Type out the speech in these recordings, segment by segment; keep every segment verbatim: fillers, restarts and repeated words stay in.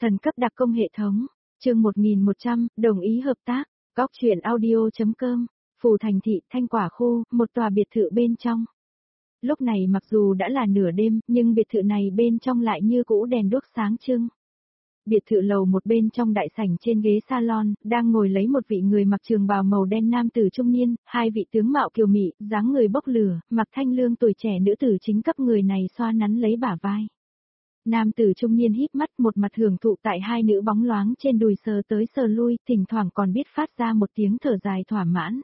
Thần cấp đặc công hệ thống, chương một nghìn một trăm, đồng ý hợp tác, góc truyện audio.com, Phù Thành Thị, Thanh Quả Khu, một tòa biệt thự bên trong. Lúc này mặc dù đã là nửa đêm, nhưng biệt thự này bên trong lại như cũ đèn đuốc sáng trưng. Biệt thự lầu một bên trong đại sảnh trên ghế salon, đang ngồi lấy một vị người mặc trường bào màu đen nam tử trung niên, hai vị tướng mạo kiều mị, dáng người bốc lửa, mặc thanh lương tuổi trẻ nữ tử chính cấp người này xoa nắn lấy bả vai. Nam tử trung niên híp mắt một mặt hưởng thụ tại hai nữ bóng loáng trên đùi sờ tới sờ lui, thỉnh thoảng còn biết phát ra một tiếng thở dài thỏa mãn.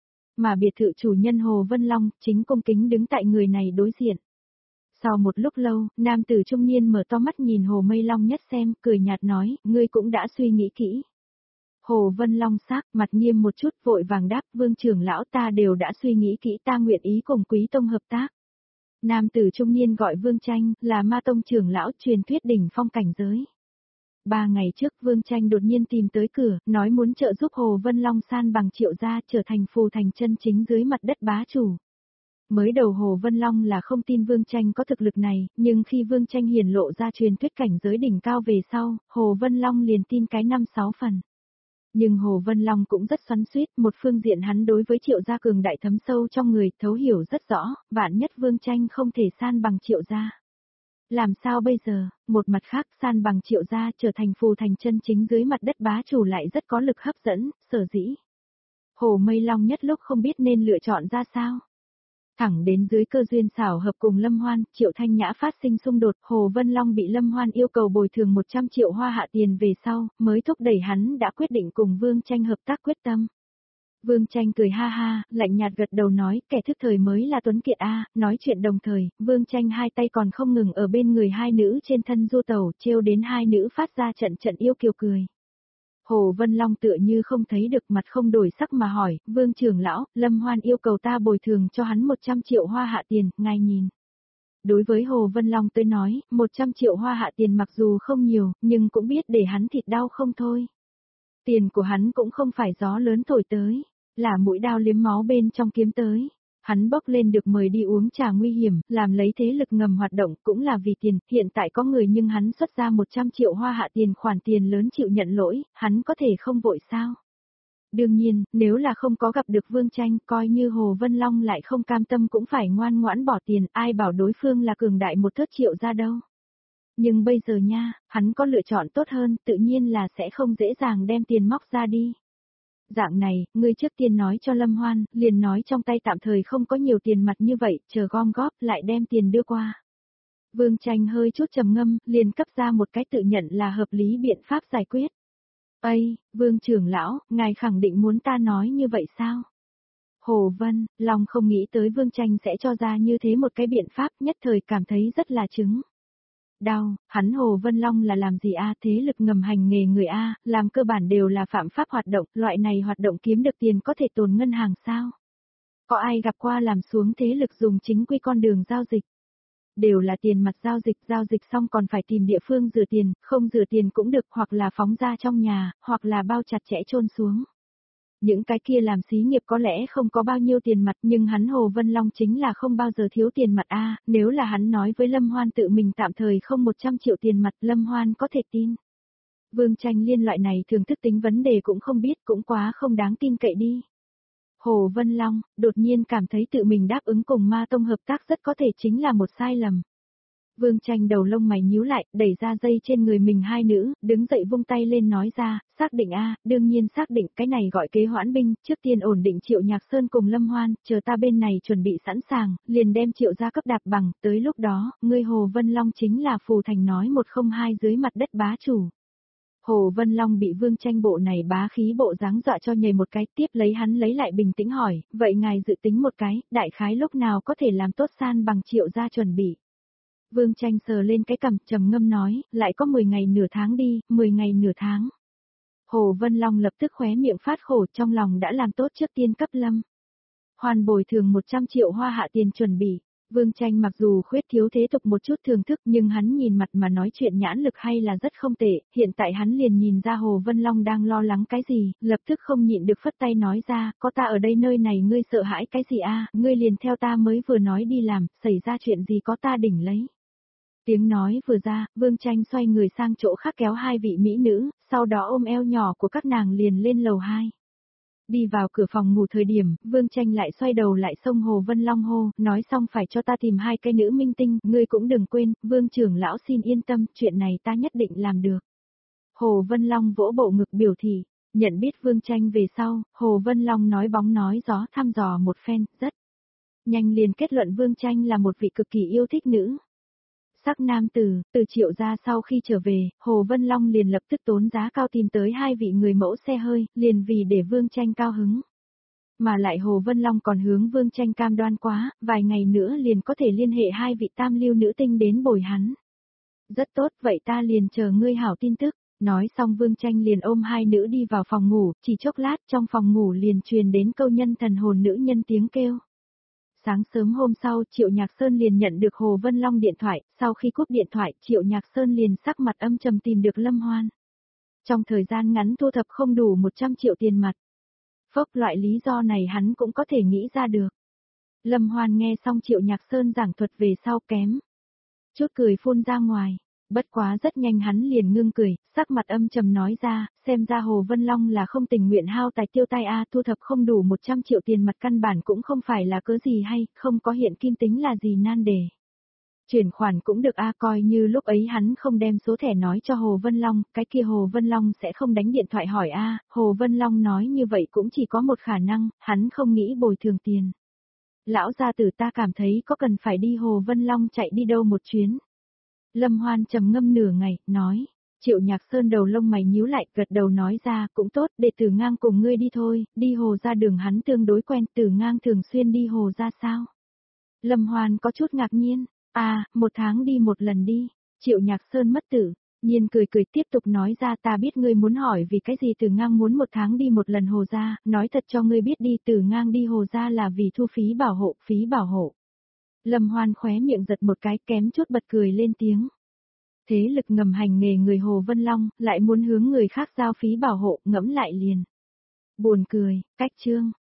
Mà biệt thự chủ nhân Hồ Vân Long, chính cung kính đứng tại người này đối diện. Sau một lúc lâu, nam tử trung niên mở to mắt nhìn Hồ Mây Long Nhất xem, cười nhạt nói, ngươi cũng đã suy nghĩ kỹ. Hồ Vân Long sắc mặt nghiêm một chút vội vàng đáp, vương trưởng lão ta đều đã suy nghĩ kỹ, ta nguyện ý cùng Quý Tông hợp tác. Nam tử trung niên gọi Vương Tranh, là Ma Tông trưởng lão truyền thuyết đỉnh phong cảnh giới. Ba ngày trước Vương Tranh đột nhiên tìm tới cửa, nói muốn trợ giúp Hồ Vân Long san bằng Triệu gia trở thành Phù Thành chân chính dưới mặt đất bá chủ. Mới đầu Hồ Vân Long là không tin Vương Tranh có thực lực này, nhưng khi Vương Tranh hiển lộ ra truyền thuyết cảnh giới đỉnh cao về sau, Hồ Vân Long liền tin cái năm sáu phần. Nhưng Hồ Vân Long cũng rất xoắn xuýt, một phương diện hắn đối với Triệu gia cường đại thấm sâu trong người, thấu hiểu rất rõ, vạn nhất Vương Tranh không thể san bằng Triệu gia. Làm sao bây giờ, một mặt khác san bằng Triệu gia trở thành Phù Thành chân chính dưới mặt đất bá chủ lại rất có lực hấp dẫn, sở dĩ. Hồ Mây Long nhất lúc không biết nên lựa chọn ra sao. Thẳng đến dưới cơ duyên xảo hợp cùng Lâm Hoan, Triệu Thanh Nhã phát sinh xung đột, Hồ Vân Long bị Lâm Hoan yêu cầu bồi thường một trăm triệu hoa hạ tiền về sau, mới thúc đẩy hắn đã quyết định cùng Vương Tranh hợp tác quyết tâm. Vương Tranh cười ha ha, lạnh nhạt gật đầu nói, kẻ thức thời mới là Tuấn Kiệt a. Nói chuyện đồng thời, Vương Tranh hai tay còn không ngừng ở bên người hai nữ trên thân du tàu, trêu đến hai nữ phát ra trận trận yêu kiều cười. Hồ Vân Long tựa như không thấy được, mặt không đổi sắc mà hỏi, Vương trưởng lão, Lâm Hoan yêu cầu ta bồi thường cho hắn một trăm triệu hoa hạ tiền, ngài nhìn. Đối với Hồ Vân Long tới nói, một trăm triệu hoa hạ tiền mặc dù không nhiều, nhưng cũng biết để hắn thịt đau không thôi. Tiền của hắn cũng không phải gió lớn thổi tới, là mũi đao liếm máu bên trong kiếm tới. Hắn bốc lên được mời đi uống trà nguy hiểm, làm lấy thế lực ngầm hoạt động cũng là vì tiền, hiện tại có người nhưng hắn xuất ra một trăm triệu hoa hạ tiền, khoản tiền lớn chịu nhận lỗi, hắn có thể không vội sao? Đương nhiên, nếu là không có gặp được Vương Tranh, coi như Hồ Vân Long lại không cam tâm cũng phải ngoan ngoãn bỏ tiền, ai bảo đối phương là cường đại một thớt triệu ra đâu. Nhưng bây giờ nha, hắn có lựa chọn tốt hơn, tự nhiên là sẽ không dễ dàng đem tiền móc ra đi. Dạng này, ngươi trước tiên nói cho Lâm Hoan, liền nói trong tay tạm thời không có nhiều tiền mặt như vậy, chờ gom góp lại đem tiền đưa qua. Vương Tranh hơi chút trầm ngâm, liền cấp ra một cái tự nhận là hợp lý biện pháp giải quyết. Ây, Vương trưởng lão, ngài khẳng định muốn ta nói như vậy sao? Hồ Vân Long không nghĩ tới Vương Tranh sẽ cho ra như thế một cái biện pháp, nhất thời cảm thấy rất là chứng. Đau, hắn Hồ Vân Long là làm gì a, thế lực ngầm hành nghề người a, làm cơ bản đều là phạm pháp hoạt động, loại này hoạt động kiếm được tiền có thể tồn ngân hàng sao? Có ai gặp qua làm xuống thế lực dùng chính quy con đường giao dịch? Đều là tiền mặt giao dịch, giao dịch xong còn phải tìm địa phương rửa tiền, không rửa tiền cũng được, hoặc là phóng ra trong nhà, hoặc là bao chặt chẽ chôn xuống. Những cái kia làm xí nghiệp có lẽ không có bao nhiêu tiền mặt, nhưng hắn Hồ Vân Long chính là không bao giờ thiếu tiền mặt a. Nếu là hắn nói với Lâm Hoan tự mình tạm thời không một trăm triệu tiền mặt, Lâm Hoan có thể tin. Vương Tranh liên loại này thường thức tính vấn đề cũng không biết, cũng quá không đáng tin cậy đi. Hồ Vân Long đột nhiên cảm thấy tự mình đáp ứng cùng Ma Tông hợp tác rất có thể chính là một sai lầm. Vương Tranh đầu lông mày nhíu lại, đẩy ra dây trên người mình hai nữ, đứng dậy vung tay lên nói ra, xác định a, đương nhiên xác định, cái này gọi kế hoãn binh, trước tiên ổn định Triệu Nhạc Sơn cùng Lâm Hoan, chờ ta bên này chuẩn bị sẵn sàng, liền đem Triệu gia cấp đạp bằng, tới lúc đó, ngươi Hồ Vân Long chính là Phù Thành nói một không hai dưới mặt đất bá chủ. Hồ Vân Long bị Vương Tranh bộ này bá khí bộ dáng dọa cho nhảy một cái, tiếp lấy hắn lấy lại bình tĩnh hỏi, vậy ngài dự tính một cái, đại khái lúc nào có thể làm tốt san bằng Triệu gia chuẩn bị. Vương Tranh sờ lên cái cằm, trầm ngâm nói, lại có mười ngày nửa tháng đi, mười ngày nửa tháng. Hồ Vân Long lập tức khóe miệng phát khổ, trong lòng đã làm tốt trước tiên cấp Lâm Hoan bồi thường một trăm triệu hoa hạ tiền chuẩn bị. Vương Tranh mặc dù khuyết thiếu thế tục một chút thưởng thức, nhưng hắn nhìn mặt mà nói chuyện nhãn lực hay là rất không tệ, hiện tại hắn liền nhìn ra Hồ Vân Long đang lo lắng cái gì, lập tức không nhịn được phất tay nói ra, có ta ở đây nơi này ngươi sợ hãi cái gì a, ngươi liền theo ta mới vừa nói đi làm, xảy ra chuyện gì có ta đỉnh lấy. Tiếng nói vừa ra, Vương Tranh xoay người sang chỗ khác kéo hai vị mỹ nữ, sau đó ôm eo nhỏ của các nàng liền lên lầu hai. Đi vào cửa phòng ngủ thời điểm, Vương Tranh lại xoay đầu lại xông Hồ Vân Long hô, nói xong phải cho ta tìm hai cái nữ minh tinh, ngươi cũng đừng quên, Vương trưởng lão xin yên tâm, chuyện này ta nhất định làm được. Hồ Vân Long vỗ bộ ngực biểu thị, nhận biết Vương Tranh về sau, Hồ Vân Long nói bóng nói gió thăm dò một phen, rất nhanh liền kết luận Vương Tranh là một vị cực kỳ yêu thích nữ sắc nam tử. Từ Triệu gia sau khi trở về, Hồ Vân Long liền lập tức tốn giá cao tìm tới hai vị người mẫu xe hơi, liền vì để Vương Tranh cao hứng. Mà lại Hồ Vân Long còn hướng Vương Tranh cam đoan quá, vài ngày nữa liền có thể liên hệ hai vị tam lưu nữ tinh đến bồi hắn. Rất tốt, vậy ta liền chờ ngươi hảo tin tức. Nói xong Vương Tranh liền ôm hai nữ đi vào phòng ngủ, chỉ chốc lát trong phòng ngủ liền truyền đến câu nhân thần hồn nữ nhân tiếng kêu. Sáng sớm hôm sau Triệu Nhạc Sơn liền nhận được Hồ Vân Long điện thoại, sau khi cúp điện thoại Triệu Nhạc Sơn liền sắc mặt âm trầm tìm được Lâm Hoan. Trong thời gian ngắn thu thập không đủ một trăm triệu tiền mặt. Phốc, loại lý do này hắn cũng có thể nghĩ ra được. Lâm Hoan nghe xong Triệu Nhạc Sơn giảng thuật về sau kém chút cười phun ra ngoài. Bất quá rất nhanh hắn liền ngưng cười, sắc mặt âm trầm nói ra, xem ra Hồ Vân Long là không tình nguyện hao tài tiêu tai a, thu thập không đủ một trăm triệu tiền mặt căn bản cũng không phải là cớ gì hay, không có hiện kim tính là gì nan đề. Chuyển khoản cũng được a, coi như lúc ấy hắn không đem số thẻ nói cho Hồ Vân Long, cái kia Hồ Vân Long sẽ không đánh điện thoại hỏi a, Hồ Vân Long nói như vậy cũng chỉ có một khả năng, hắn không nghĩ bồi thường tiền. Lão gia tử ta cảm thấy có cần phải đi Hồ Vân Long chạy đi đâu một chuyến. Lâm Hoan trầm ngâm nửa ngày, nói. Triệu Nhạc Sơn đầu lông mày nhíu lại, gật đầu nói ra, cũng tốt, để Tử Ngang cùng ngươi đi thôi, đi Hồ ra đường hắn tương đối quen, Tử Ngang thường xuyên đi Hồ ra sao? Lâm Hoan có chút ngạc nhiên, à, một tháng đi một lần đi. Triệu Nhạc Sơn mất tử, nhiên cười cười tiếp tục nói ra, ta biết ngươi muốn hỏi vì cái gì Tử Ngang muốn một tháng đi một lần Hồ ra, nói thật cho ngươi biết đi, Tử Ngang đi Hồ ra là vì thu phí bảo hộ, phí bảo hộ. Lâm Hoan khóe miệng giật một cái, kém chút bật cười lên tiếng. Thế lực ngầm hành nghề người Hồ Vân Long, lại muốn hướng người khác giao phí bảo hộ, ngẫm lại liền. Buồn cười, cách chương.